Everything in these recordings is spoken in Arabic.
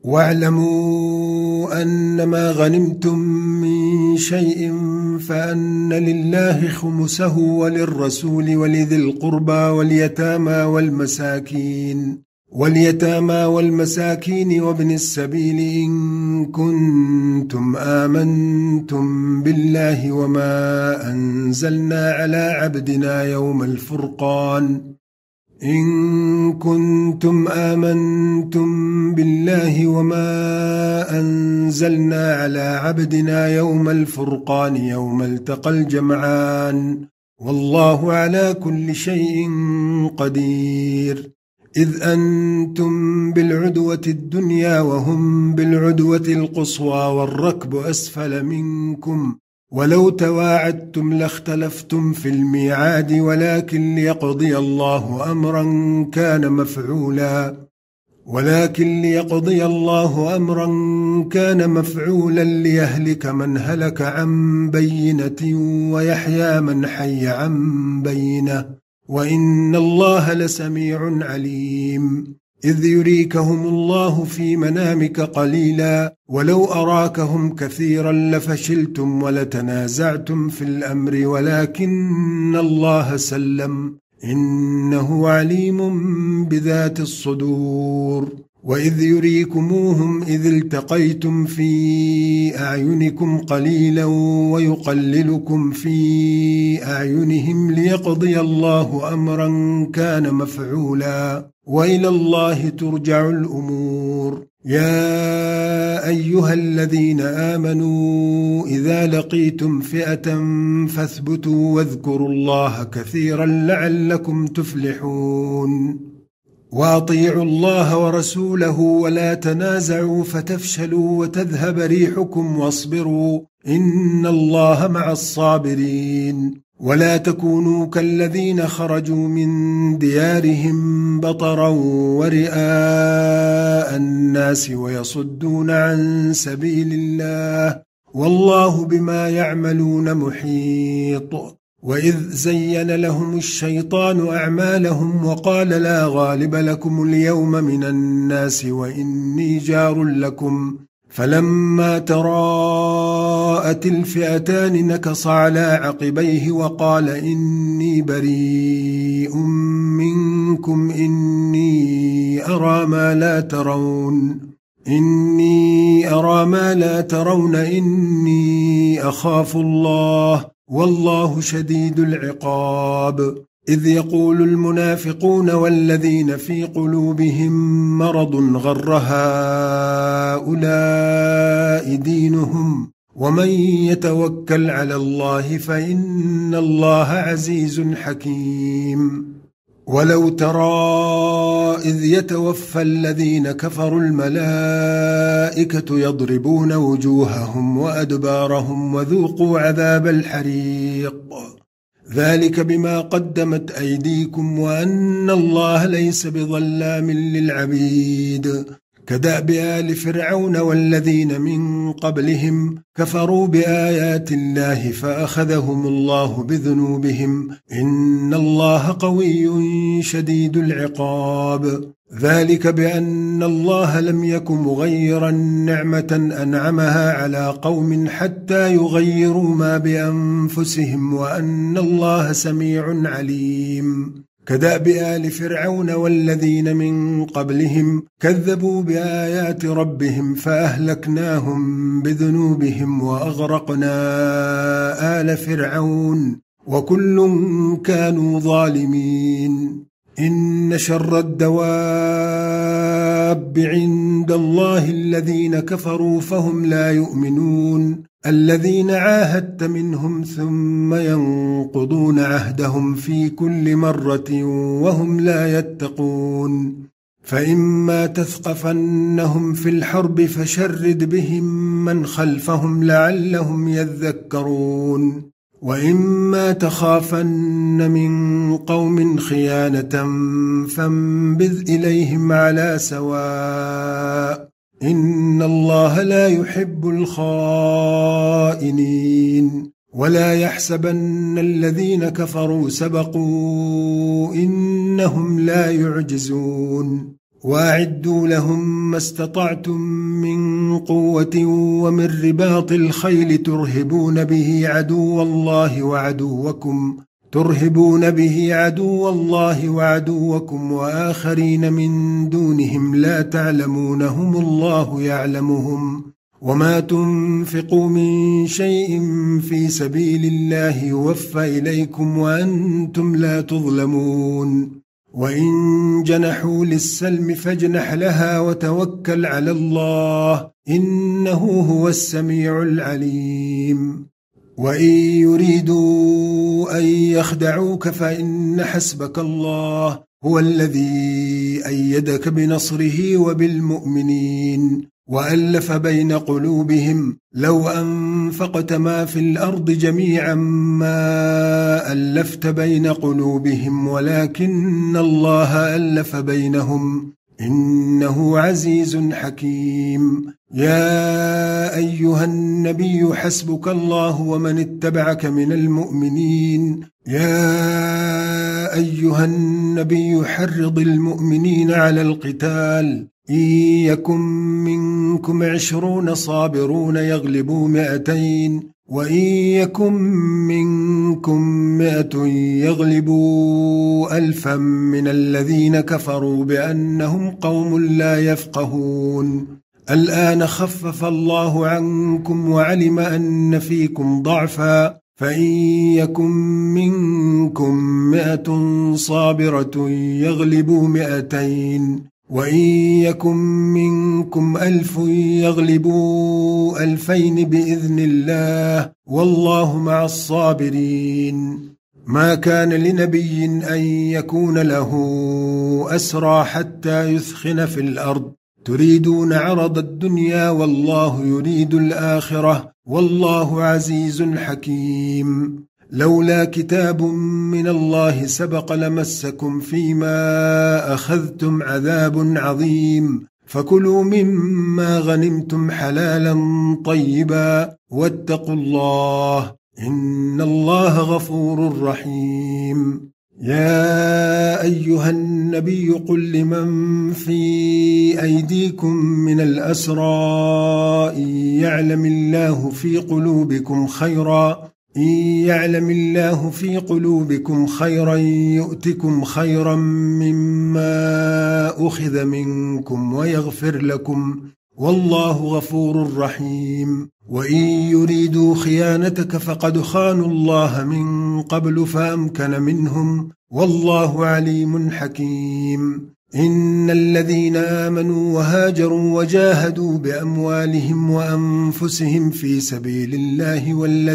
واعلموا أنما غنمتم من شيء فأن لله خمسه وللرسول ولذي القربى واليتامى والمساكين وابن السبيل إن كنتم آمنتم بالله وما أنزلنا على عبدنا يوم الفرقان يوم التقى الجمعان والله على كل شيء قدير. إذ أنتم بالعدوة الدنيا وهم بالعدوة القصوى والركب أسفل منكم ولو تواعدتم لاختلفتم في الميعاد ولكن ليقضي الله أمرا كان مفعولا ليهلك من هلك عن بينة ويحيى من حي عن بينة وإن الله لسميع عليم. إذ يريكهم الله في منامك قليلا ولو أراكهم كثيرا لفشلتم ولتنازعتم في الأمر ولكن الله سلم إنه عليم بذات الصدور. وإذ يريكموهم إذ التقيتم في أعينكم قليلا ويقللكم في أعينهم ليقضي الله أمرا كان مفعولا وإلى الله ترجع الأمور. يا أيها الذين آمنوا إذا لقيتم فئة فاثبتوا واذكروا الله كثيرا لعلكم تفلحون. وأطيعوا الله ورسوله ولا تنازعوا فتفشلوا وتذهب ريحكم واصبروا إن الله مع الصابرين. ولا تكونوا كالذين خرجوا من ديارهم بطرا ورئاء الناس ويصدون عن سبيل الله والله بما يعملون محيط. وإذ زين لهم الشيطان أعمالهم وقال لا غالب لكم اليوم من الناس وإني جار لكم فلما تراءت الفئتان نكص على عقبيه وقال إني بريء منكم إني أرى ما لا ترون إني أخاف الله والله شديد العقاب. إذ يقول المنافقون والذين في قلوبهم مرض غر هؤلاء دينهم ومن يتوكل على الله فإن الله عزيز حكيم. ولو ترى إذ يتوفى الذين كفروا الملائكة يضربون وجوههم وأدبارهم وذوقوا عذاب الحريق ذلك بما قدمت أيديكم وأن الله ليس بظلام للعبيد. كدأب آل فرعون والذين من قبلهم كفروا بآيات الله فأخذهم الله بذنوبهم إن الله قوي شديد العقاب. ذلك بأن الله لم يك مغيرا نعمة أنعمها على قوم حتى يغيروا ما بأنفسهم وأن الله سميع عليم. كدأب آل فرعون والذين من قبلهم كذبوا بآيات ربهم فأهلكناهم بذنوبهم وأغرقنا آل فرعون وكل كانوا ظالمين. إن شر الدواب عند الله الذين كفروا فهم لا يؤمنون الذين عاهدت منهم ثم ينقضون عهدهم في كل مرة وهم لا يتقون. فإما تثقفنهم في الحرب فشرد بهم من خلفهم لعلهم يذكرون. وإما تخافن من قوم خيانة فانبذ إليهم على سواء إن الله لا يحب الخائنين. ولا يحسبن الذين كفروا سبقوا إنهم لا يعجزون. وأعدوا لهم ما استطعتم من قوة ومن رباط الخيل ترهبون به عدو الله وعدوكم وآخرين من دونهم لا تعلمونهم الله يعلمهم. وما تنفقوا من شيء في سبيل الله يوفى إليكم وأنتم لا تظلمون. وإن جنحوا للسلم فاجنح لها وتوكل على الله إنه هو السميع العليم. وإن يريدوا أن يخدعوك فإن حسبك الله هو الذي أيدك بنصره وبالمؤمنين وألف بين قلوبهم لو أنفقت ما في الأرض جميعا ما ألفت بين قلوبهم ولكن الله ألف بينهم إنه عزيز حكيم. يا أيها النبي حسبك الله ومن اتبعك من المؤمنين. يا أيها النبي حرض المؤمنين على القتال إن يكن منكم 20 صابرون يغلبوا 200 وإن يكن منكم 100 يغلبوا 1000 من الذين كفروا بأنهم قوم لا يفقهون. الآن خفف الله عنكم وعلم أن فيكم ضعفا فإن يكن منكم 100 صابرة يغلبوا 200 وإن يكن منكم 1000 يغلبوا 2000 بإذن الله والله مع الصابرين. ما كان لنبي أن يكون له أسرى حتى يثخن في الأرض تريدون عرض الدنيا والله يريد الآخرة والله عزيز حكيم. لولا كتاب من الله سبق لمسكم فيما أخذتم عذاب عظيم فكلوا مما غنمتم حلالا طيبا واتقوا الله إن الله غفور رحيم. يا أيها النبي قل لمن في أيديكم من الأسرى إن يعلم الله في قلوبكم خيرا يؤتكم خيرا مما أخذ منكم ويغفر لكم والله غفور رحيم. وإن يريدوا خيانتك فقد خانوا الله من قبل فأمكن منهم والله عليم حكيم. إن الذين آمنوا وهاجروا وجاهدوا بأموالهم وأنفسهم في سبيل الله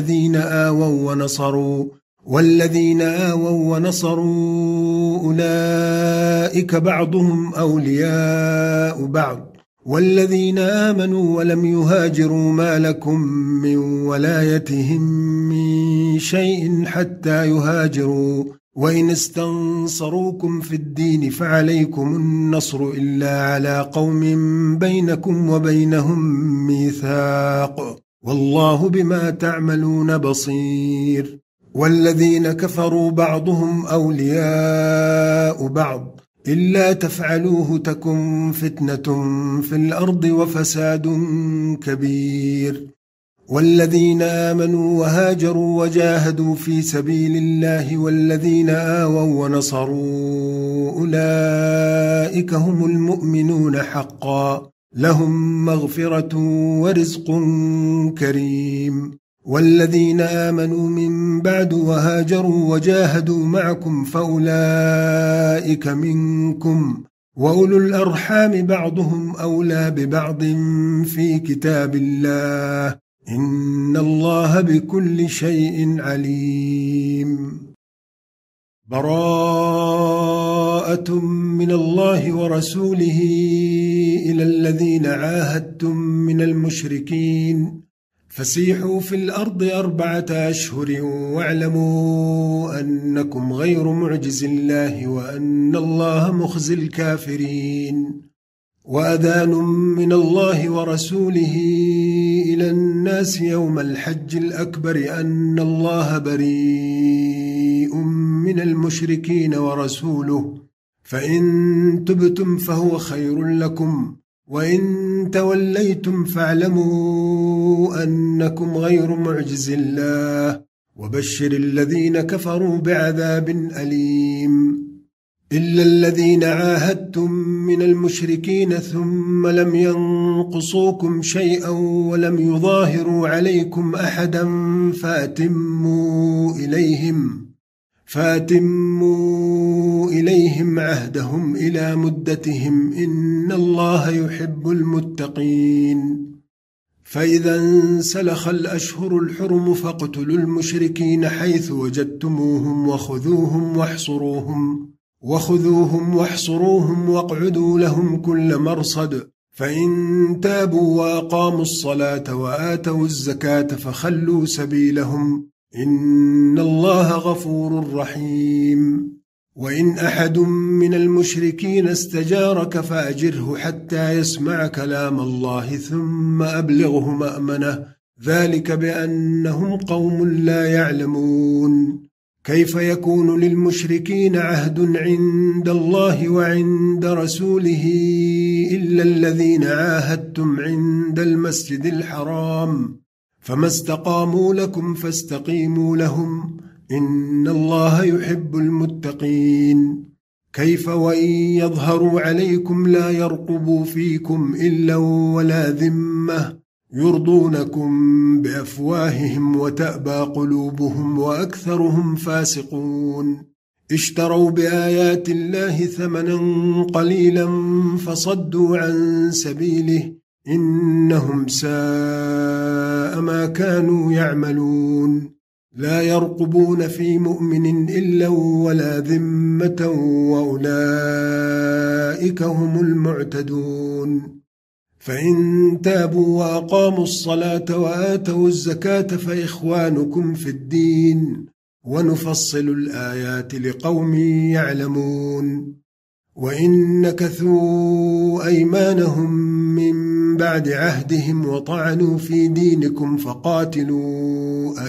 والذين آووا ونصروا أولئك بعضهم أولياء بعض والذين آمنوا ولم يهاجروا ما لكم من ولايتهم من شيء حتى يهاجروا وإن استنصروكم في الدين فعليكم النصر إلا على قوم بينكم وبينهم ميثاق والله بما تعملون بصير. والذين كفروا بعضهم أولياء بعض إلا تفعلوه تكن فتنة في الأرض وفساد كبير. والذين آمنوا وهاجروا وجاهدوا في سبيل الله والذين آووا ونصروا أولئك هم المؤمنون حقا لهم مغفرة ورزق كريم. والذين آمنوا من بعد وهاجروا وجاهدوا معكم فأولئك منكم وأولو الأرحام بعضهم أولى ببعض في كتاب الله إن الله بكل شيء عليم. براءة من الله ورسوله إلى الذين عاهدتم من المشركين فسيحوا في الأرض 4 أشهر واعلموا أنكم غير معجز الله وأن الله مخزي الكافرين. وأذان من الله ورسوله إلى الناس يوم الحج الأكبر أن الله بريء من المشركين ورسوله فإن تبتم فهو خير لكم، وإن توليتم فاعلموا أنكم غير معجز الله، وبشر الذين كفروا بعذاب أليم. إلا الذين عاهدتم من المشركين ثم لم ينقصوكم شيئا ولم يظاهروا عليكم أحدا فأتموا إليهم عهدهم إلى مدتهم، إن الله يحب المتقين. فإذا انسلخ الأشهر الحرم فاقتلوا المشركين حيث وجدتموهم وخذوهم واحصروهم واقعدوا لهم كل مرصد، فإن تابوا وأقاموا الصلاة وآتوا الزكاة فخلوا سبيلهم، إن الله غفور رحيم. وإن أحد من المشركين استجارك فأجره حتى يسمع كلام الله ثم أبلغه مأمنه، ذلك بأنهم قوم لا يعلمون. كيف يكون للمشركين عهد عند الله وعند رسوله إلا الذين عاهدتم عند المسجد الحرام، فما استقاموا لكم فاستقيموا لهم، إن الله يحب المتقين. كيف وإن يظهروا عليكم لا يرقبوا فيكم إلا ولا ذمة، يرضونكم بأفواههم وتأبى قلوبهم وأكثرهم فاسقون. اشتروا بآيات الله ثمنا قليلا فصدوا عن سبيله، إنهم ساء ما كانوا يعملون. لا يرقبون في مؤمن إلا ولا ذمة، وأولئك هم المعتدون. فإن تابوا وأقاموا الصلاة وآتوا الزكاة فإخوانكم في الدين، ونفصل الآيات لقوم يعلمون. وإن نكثوا أيمانهم من بعد عهدهم وطعنوا في دينكم فقاتلوا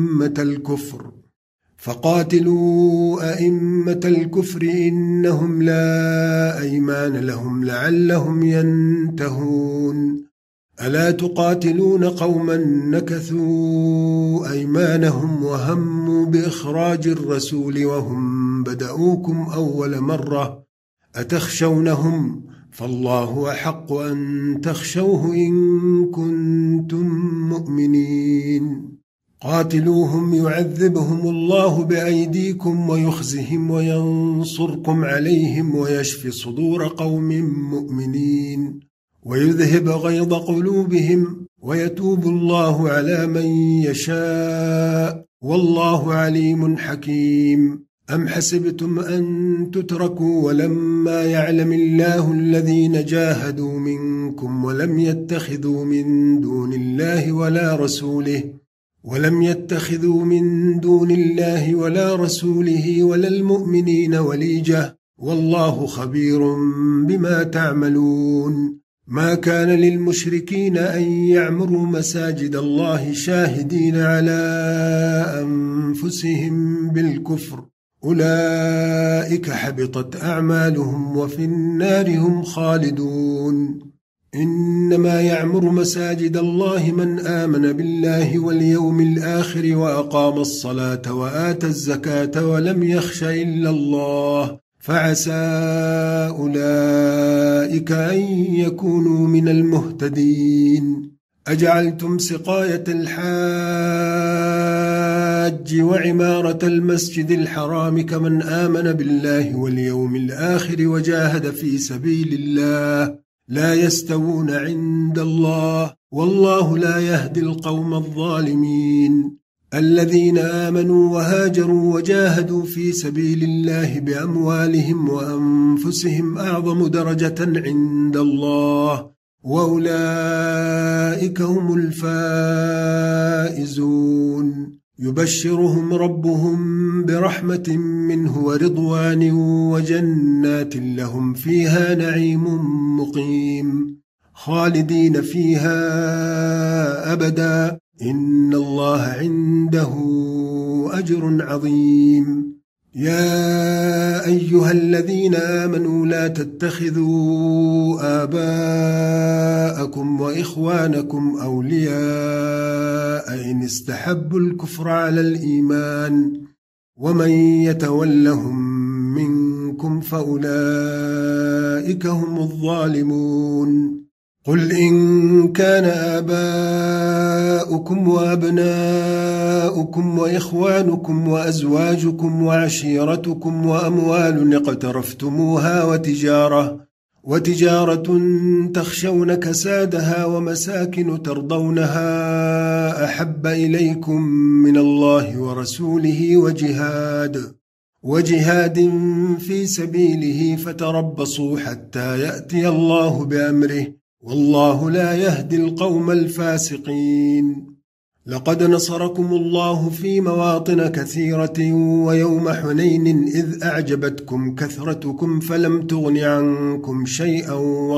أئمة الكفر إنهم لا أيمان لهم لعلهم ينتهون. ألا تقاتلون قوما نكثوا أيمانهم وهموا بإخراج الرسول وهم بدأوكم أول مرة، أتخشونهم؟ فالله أحق أن تخشوه إن كنتم مؤمنين. قاتلوهم يعذبهم الله بأيديكم ويخزهم وينصركم عليهم ويشفي صدور قوم مؤمنين، ويذهب غيظ قلوبهم، ويتوب الله على من يشاء، والله عليم حكيم. أم حسبتم أن تتركوا ولما يعلم الله الذين جاهدوا منكم ولم يتخذوا من دون الله ولا رسوله ولا المؤمنين وليجة، والله خبير بما تعملون. ما كان للمشركين أن يعمروا مساجد الله شاهدين على أنفسهم بالكفر، أولئك حبطت أعمالهم وفي النار هم خالدون. إنما يعمر مساجد الله من آمن بالله واليوم الآخر وأقام الصلاة وآتى الزكاة ولم يخش إلا الله، فعسى أولئك أن يكونوا من المهتدين. أجعلتم سقاية الحاج وعمارة المسجد الحرام كمن آمن بالله واليوم الآخر وجاهد في سبيل الله، لا يستوون عند الله، والله لا يهدي القوم الظالمين. الذين آمنوا وهاجروا وجاهدوا في سبيل الله بأموالهم وأنفسهم أعظم درجة عند الله، وأولئك هم الفائزون. يبشرهم ربهم برحمة منه ورضوان وجنات لهم فيها نعيم مقيم، خالدين فيها أبدا، إن الله عنده أجر عظيم. يا أيها الذين آمنوا لا تتخذوا آباءكم وإخوانكم أولياء إن استحبوا الكفر على الإيمان ومن يتولهم منكم فأولئك هم الظالمون قل إن كان آباؤكم وأبناؤكم وإخوانكم وأزواجكم وعشيرتكم وأموال اقترفتموها وتجارة تخشون كسادها ومساكن ترضونها أحب إليكم من الله ورسوله وجهاد في سبيله فتربصوا حتى يأتي الله بأمره والله لا يهدي القوم الفاسقين لقد نصركم الله في مواطن كثيرة ويوم حنين إذ أعجبتكم كثرتكم فلم تغن عنكم شيئا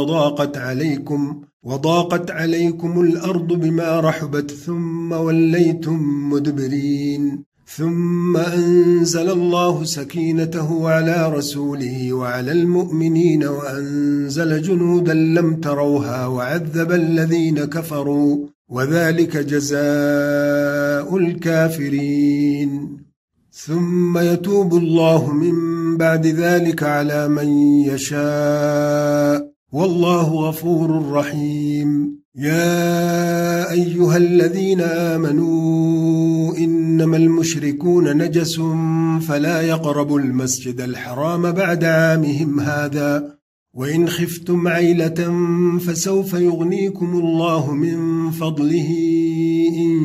وضاقت عليكم الأرض بما رحبت ثم وليتم مدبرين ثم أنزل الله سكينته على رسوله وعلى المؤمنين وأنزل جنودا لم تروها وعذب الذين كفروا وذلك جزاء الكافرين ثم يتوب الله من بعد ذلك على من يشاء والله غفور رحيم يا أيها الذين آمنوا إنما المشركون نجس فلا يقربوا المسجد الحرام بعد عامهم هذا وإن خفتم عيلة فسوف يغنيكم الله من فضله إن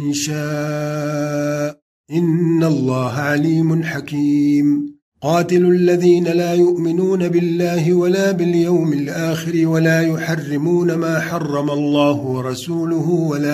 شاء إن الله عليم حكيم قاتلوا الذين لا يؤمنون بالله ولا باليوم الآخر ولا يحرمون ما حرم الله ورسوله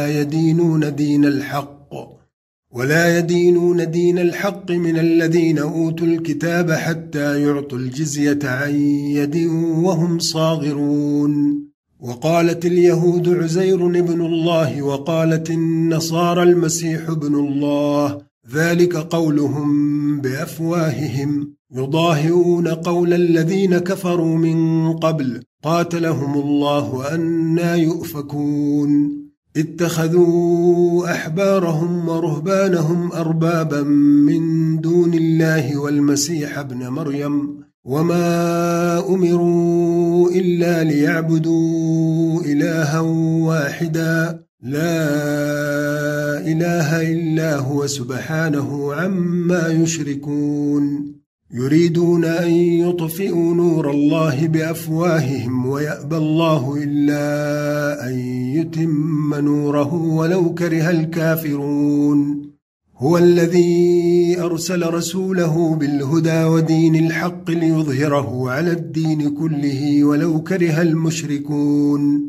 ولا يدينون دين الحق من الذين أوتوا الكتاب حتى يعطوا الجزية عن يد وهم صاغرون وقالت اليهود عزير ابن الله وقالت النصارى المسيح ابن الله ذلك قولهم بأفواههم يضاهئون قول الذين كفروا من قبل قاتلهم الله أنى يؤفكون اتخذوا أحبارهم ورهبانهم أربابا من دون الله والمسيح ابن مريم وما أمروا إلا ليعبدوا إلها واحدا لا إله إلا هو سبحانه عما يشركون يريدون أن يطفئوا نور الله بأفواههم ويأبى الله إلا أن يتم نوره ولو كره الكافرون هو الذي أرسل رسوله بالهدى ودين الحق ليظهره على الدين كله ولو كره المشركون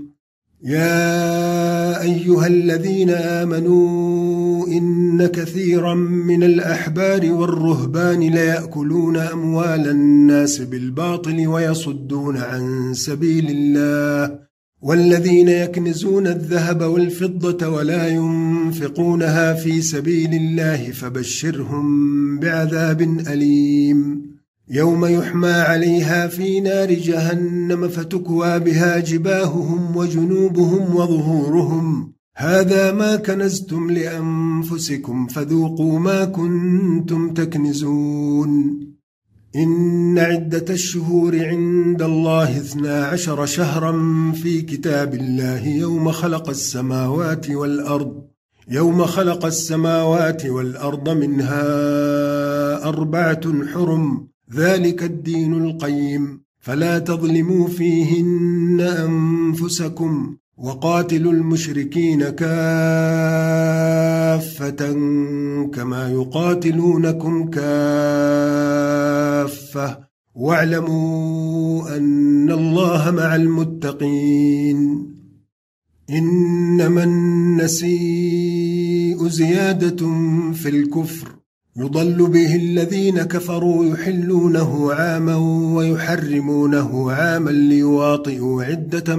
يا أيها الذين آمنوا إن كثيرا من الأحبار والرهبان ليأكلون أموال الناس بالباطل ويصدون عن سبيل الله والذين يكنزون الذهب والفضة ولا ينفقونها في سبيل الله فبشرهم بعذاب أليم يوم يحمى عليها في نار جهنم فتكوى بها جباههم وجنوبهم وظهورهم هذا ما كنزتم لأنفسكم فذوقوا ما كنتم تكنزون إن عدة الشهور عند الله 12 شهرا في كتاب الله يوم خلق السماوات والأرض منها 4 حرم ذلك الدين القيم فلا تظلموا فيهن أنفسكم وقاتلوا المشركين كافة كما يقاتلونكم كافة واعلموا أن الله مع المتقين إنما النسيء زيادة في الكفر يضل به الذين كفروا يحلونه عاما ويحرمونه عاما ليواطئوا عدة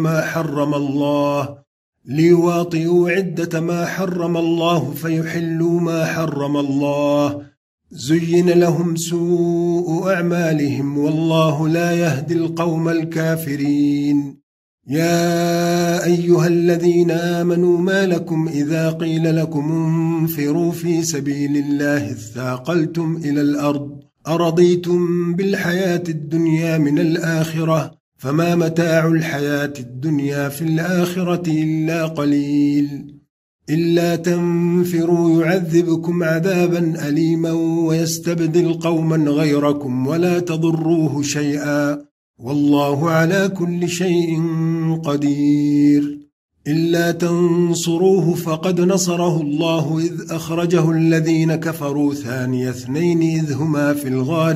ما حرم الله فيحلوا ما حرم الله زين لهم سوء أعمالهم والله لا يهدي القوم الكافرين. يا أيها الذين آمنوا ما لكم إذا قيل لكم انفروا في سبيل الله اثاقلتم إلى الأرض أرضيتم بالحياة الدنيا من الآخرة فما متاع الحياة الدنيا في الآخرة إلا قليل. إلا تنفروا يعذبكم عذابا أليما ويستبدل قوما غيركم ولا تضروه شيئا والله على كل شيء قدير. إلا تنصروه فقد نصره الله إذ أخرجه الذين كفروا ثاني اثنين إذ هما في الغار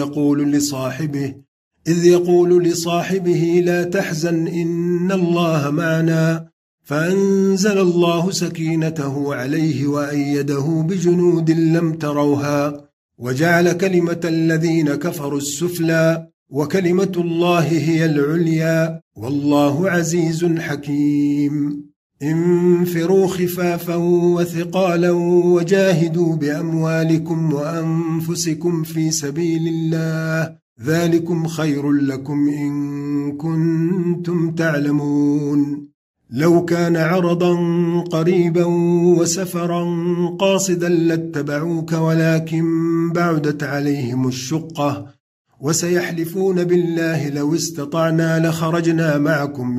إذ يقول لصاحبه لا تحزن إن الله معنا فأنزل الله سكينته عليه وأيده بجنود لم تروها وجعل كلمة الذين كفروا السفلى وكلمة الله هي العليا والله عزيز حكيم. انفروا خفافا وثقالا وجاهدوا بأموالكم وأنفسكم في سبيل الله ذلكم خير لكم إن كنتم تعلمون. لو كان عرضا قريبا وسفرا قاصدا لاتبعوك ولكن بعدت عليهم الشقة وسيحلفون بالله لو استطعنا لخرجنا معكم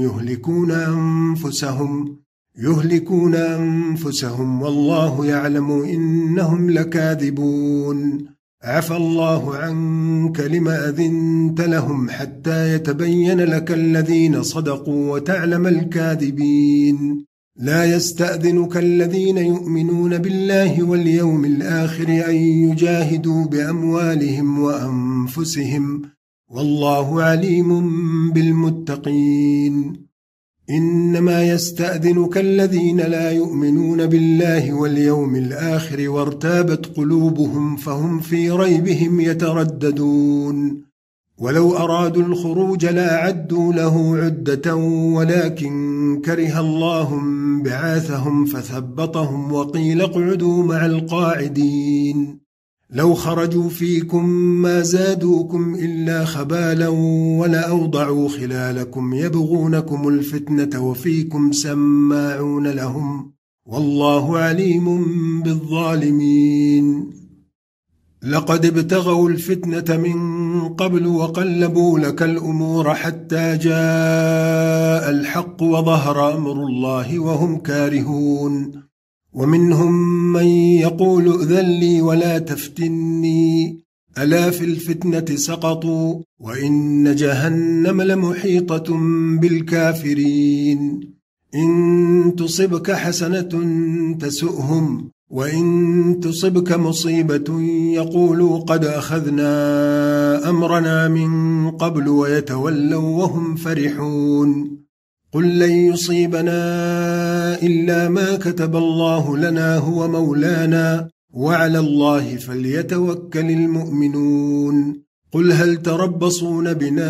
يهلكون أنفسهم والله يعلم إنهم لكاذبون. عفى الله عنك لما أذنت لهم حتى يتبين لك الذين صدقوا وتعلم الكاذبين. لا يستأذنك الذين يؤمنون بالله واليوم الآخر أن يجاهدوا بأموالهم وأنفسهم والله عليم بالمتقين. إنما يستأذنك الذين لا يؤمنون بالله واليوم الآخر وارتابت قلوبهم فهم في ريبهم يترددون. ولو أرادوا الخروج لأعدوا له عدة ولكن كره الله بعاثهم فثبطهم وقيل اقعدوا مع القاعدين. لو خرجوا فيكم ما زادوكم إلا خبالا ولأوضعوا خلالكم يبغونكم الفتنة وفيكم سماعون لهم والله عليم بالظالمين. لقد ابتغوا الفتنة من قبل وقلبوا لك الأمور حتى جاء الحق وظهر أمر الله وهم كارهون. ومنهم من يقول ائذن لي ولا تفتني ألا في الفتنة سقطوا وإن جهنم لمحيطة بالكافرين. إن تصبك حسنة تسؤهم وإن تصبك مصيبة يقولوا قد أخذنا أمرنا من قبل ويتولوا وهم فرحون. قل لن يصيبنا إلا ما كتب الله لنا هو مولانا وعلى الله فليتوكل المؤمنون. قل هل تربصون بنا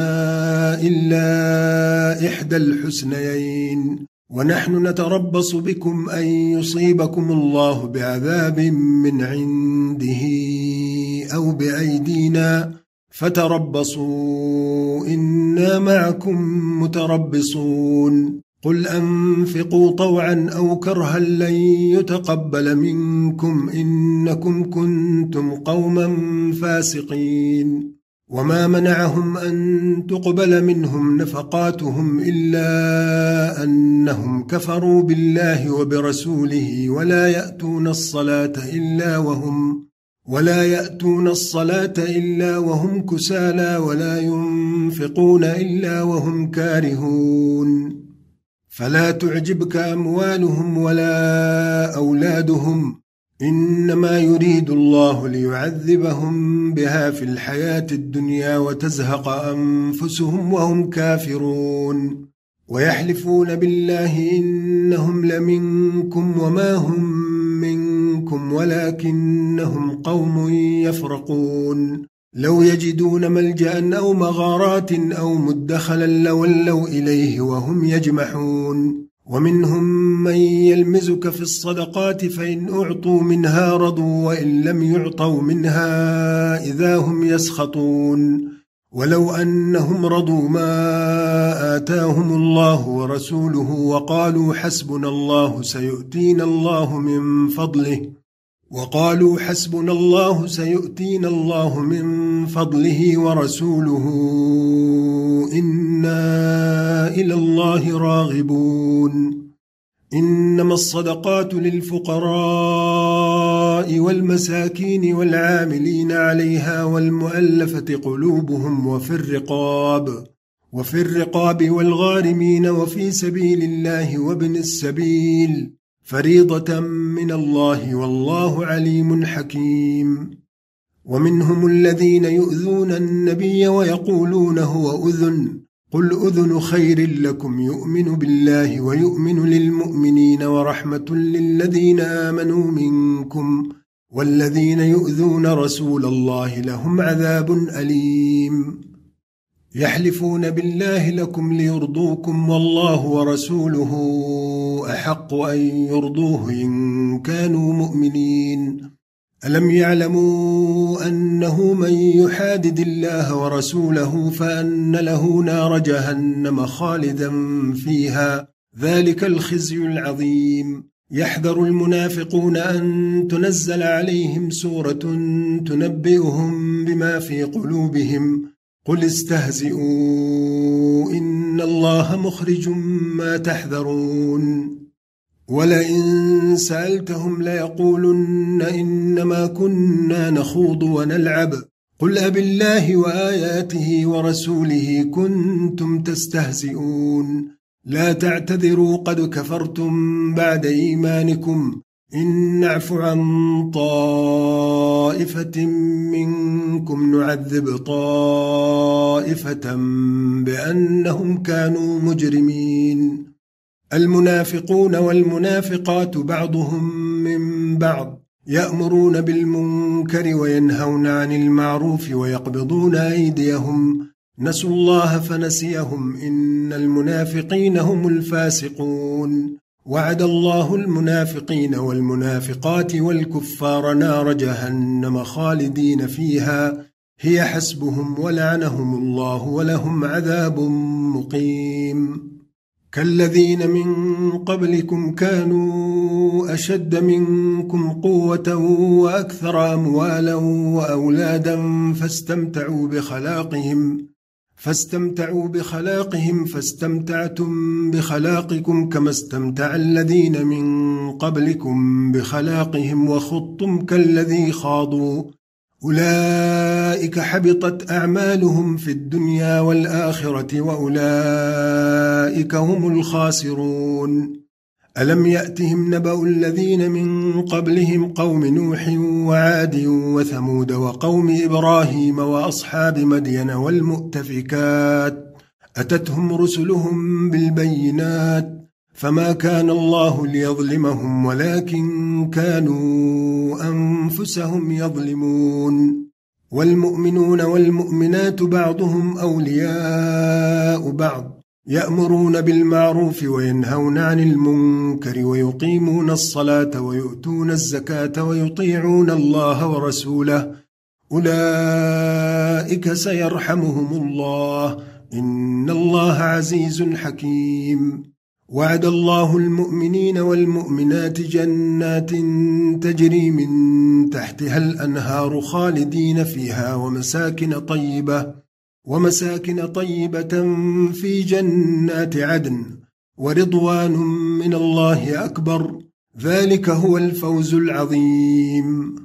إلا إحدى الحسنيين ونحن نتربص بكم أن يصيبكم الله بعذاب من عنده أو بأيدينا فتربصوا إنا معكم متربصون. قل أنفقوا طوعا أو كرها لن يتقبل منكم إنكم كنتم قوما فاسقين. وما منعهم أن تقبل منهم نفقاتهم إلا أنهم كفروا بالله وبرسوله ولا يأتون الصلاة إلا وهم كسالى ولا ينفقون إلا وهم كارهون. فلا تعجبك أموالهم ولا أولادهم إنما يريد الله ليعذبهم بها في الحياة الدنيا وتزهق أنفسهم وهم كافرون. ويحلفون بالله إنهم لمنكم وما هم منكم ولكنهم قوم يفرقون. لو يجدون ملجأ أو مغارات أو مدخلا لولوا إليه وهم يجمحون. ومنهم من يلمزك في الصدقات فإن أعطوا منها رضوا وإن لم يعطوا منها إذا هم يسخطون ولو أنهم رضوا ما آتاهم الله ورسوله وقالوا حسبنا الله سيؤتينا الله من فضله ورسوله إنا إلى الله راغبون إنما الصدقات للفقراء والمساكين والعاملين عليها والمؤلفة قلوبهم وفي الرقاب والغارمين وفي سبيل الله وابن السبيل فريضة من الله والله عليم حكيم. ومنهم الذين يؤذون النبي ويقولون هو أذن قل أذن خير لكم يؤمن بالله ويؤمن للمؤمنين ورحمة للذين آمنوا منكم والذين يؤذون رسول الله لهم عذاب أليم. يحلفون بالله لكم ليرضوكم والله ورسوله أحق أن يرضوه إن كانوا مؤمنين. ألم يعلموا أنه من يحادد الله ورسوله فأن له نار جهنم خالدا فيها ذلك الخزي العظيم. يحذر المنافقون أن تنزل عليهم سورة تنبئهم بما في قلوبهم قل استهزئوا إن الله مخرج ما تحذرون. ولئن سألتهم ليقولن إنما كنا نخوض ونلعب قل أبالله وآياته ورسوله كنتم تستهزئون لا تعتذروا قد كفرتم بعد إيمانكم إن نعف عن طائفة منكم نعذب طائفة بأنهم كانوا مجرمين. المنافقون والمنافقات بعضهم من بعض يأمرون بالمنكر وينهون عن المعروف ويقبضون أيديهم نسوا الله فنسيهم إن المنافقين هم الفاسقون. وعد الله المنافقين والمنافقات والكفار نار جهنم خالدين فيها هي حسبهم ولعنهم الله ولهم عذاب مقيم. كالذين من قبلكم كانوا أشد منكم قوة وأكثر أموالا وأولادا فاستمتعوا بخلاقهم فاستمتعتم بخلاقكم كما استمتع الذين من قبلكم بخلاقهم وخضتم كالذي خاضوا أولئك حبطت أعمالهم في الدنيا والآخرة وأولئك هم الخاسرون. ألم يأتهم نبأ الذين من قبلهم قوم نوح وعاد وثمود وقوم إبراهيم وأصحاب مدين والمؤتفكات أتتهم رسلهم بالبينات فما كان الله ليظلمهم ولكن كانوا أنفسهم يظلمون. والمؤمنون والمؤمنات بعضهم أولياء بعض يأمرون بالمعروف وينهون عن المنكر ويقيمون الصلاة ويؤتون الزكاة ويطيعون الله ورسوله أولئك سيرحمهم الله إن الله عزيز حكيم. وعد الله المؤمنين والمؤمنات جنات تجري من تحتها الأنهار خالدين فيها ومساكن طيبة في جنات عدن ورضوان من الله أكبر ذلك هو الفوز العظيم.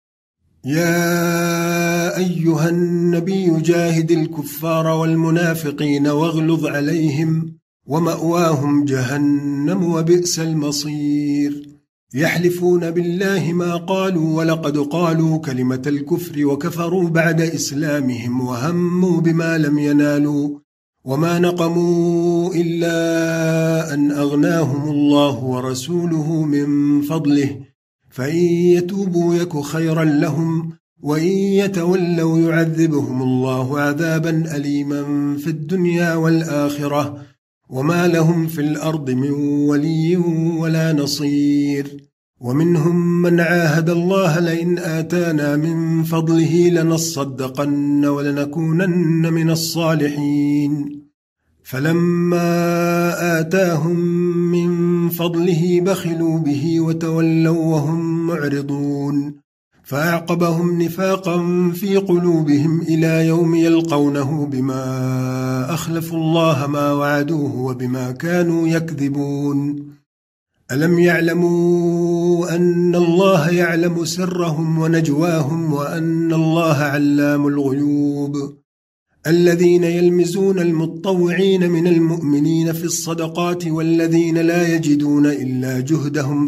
يا أيها النبي جاهد الكفار والمنافقين واغلظ عليهم ومأواهم جهنم وبئس المصير. يحلفون بالله ما قالوا ولقد قالوا كلمة الكفر وكفروا بعد إسلامهم وهموا بما لم ينالوا وما نقموا إلا أن أغناهم الله ورسوله من فضله فإن يتوبوا يك خيرا لهم وإن يتولوا يعذبهم الله عذابا أليما في الدنيا والآخرة وما لهم في الأرض من ولي ولا نصير. ومنهم من عاهد الله لئن آتانا من فضله لنصدقن ولنكونن من الصالحين، فلما آتاهم من فضله بخلوا به وتولوا وهم معرضون، فأعقبهم نفاقا في قلوبهم إلى يوم يلقونه بما أخلفوا الله ما وعدوه وبما كانوا يكذبون. ألم يعلموا أن الله يعلم سرهم ونجواهم وأن الله علام الغيوب؟ الذين يلمزون المتطوعين من المؤمنين في الصدقات والذين لا يجدون إلا جهدهم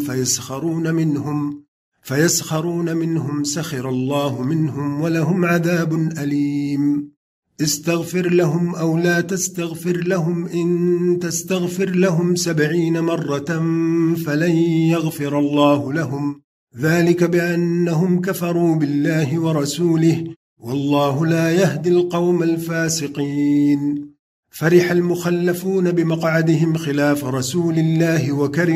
فيسخرون منهم سخر الله منهم ولهم عذاب أليم. استغفر لهم أو لا تستغفر لهم، إن تستغفر لهم 70 مرة فلن يغفر الله لهم، ذلك بأنهم كفروا بالله ورسوله، والله لا يهدي القوم الفاسقين. فرح المخلفون بمقعدهم خلاف رسول الله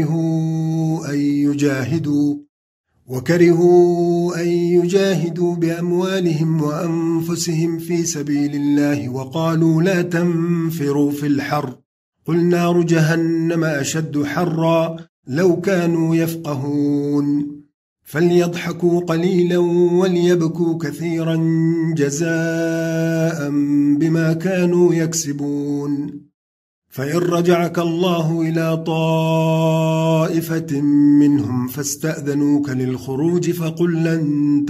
وكرهوا أن يجاهدوا بأموالهم وأنفسهم في سبيل الله، وقالوا لا تنفروا في الحر، قل نار جهنم أشد حرا لو كانوا يفقهون. فليضحكوا قليلا وليبكوا كثيرا جزاء بما كانوا يكسبون. فإن رجعك الله إلى طائفة منهم فاستأذنوك للخروج فقل لن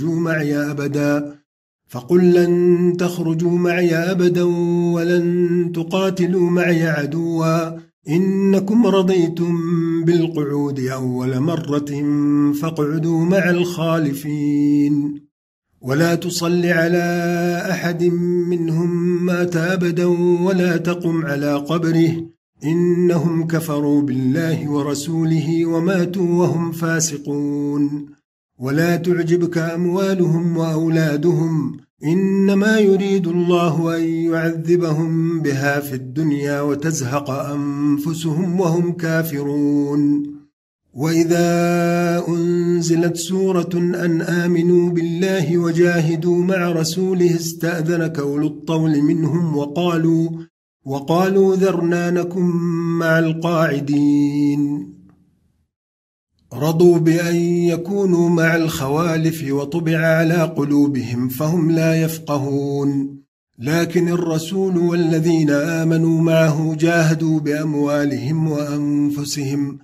تخرجوا معي أبدا ولن تقاتلوا معي عدوا، إنكم رضيتم بالقعود أول مرة فاقعدوا مع الخالفين. ولا تصل على أحد منهم مات أبدا ولا تقم على قبره، إنهم كفروا بالله ورسوله وماتوا وهم فاسقون. ولا تعجبك أموالهم وأولادهم، إنما يريد الله أن يعذبهم بها في الدنيا وتزهق أنفسهم وهم كافرون. وإذا أنزلت سورة أن آمنوا بالله وجاهدوا مع رسوله استأذنك أولو الطول منهم وقالوا ذرنا نكن مع القاعدين. رضوا بأن يكونوا مع الخوالف وطبع على قلوبهم فهم لا يفقهون. لكن الرسول والذين آمنوا معه جاهدوا بأموالهم وأنفسهم،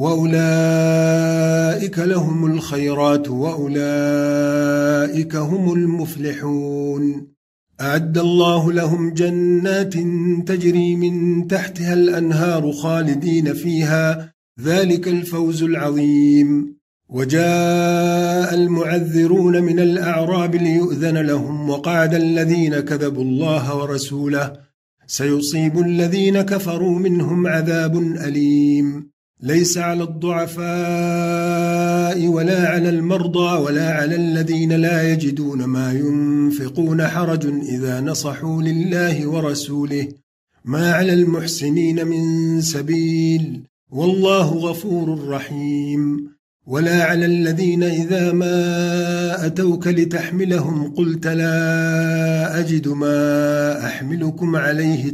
وأولئك لهم الخيرات وأولئك هم المفلحون. أعد الله لهم جنات تجري من تحتها الأنهار خالدين فيها، ذلك الفوز العظيم. وجاء المعذرون من الأعراب ليؤذن لهم، وقعد الذين كذبوا الله ورسوله، سيصيب الذين كفروا منهم عذاب أليم. ليس على الضعفاء ولا على المرضى ولا على الذين لا يجدون ما ينفقون حرج إذا نصحوا لله ورسوله، ما على المحسنين من سبيل، والله غفور رحيم. ولا على الذين إذا ما أتوك لتحملهم قلت لا أجد ما أحملكم عليه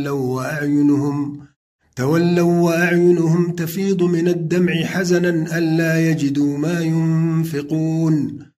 تولوا وأعينهم تفيض من الدمع حزنا ألا يجدوا ما ينفقون،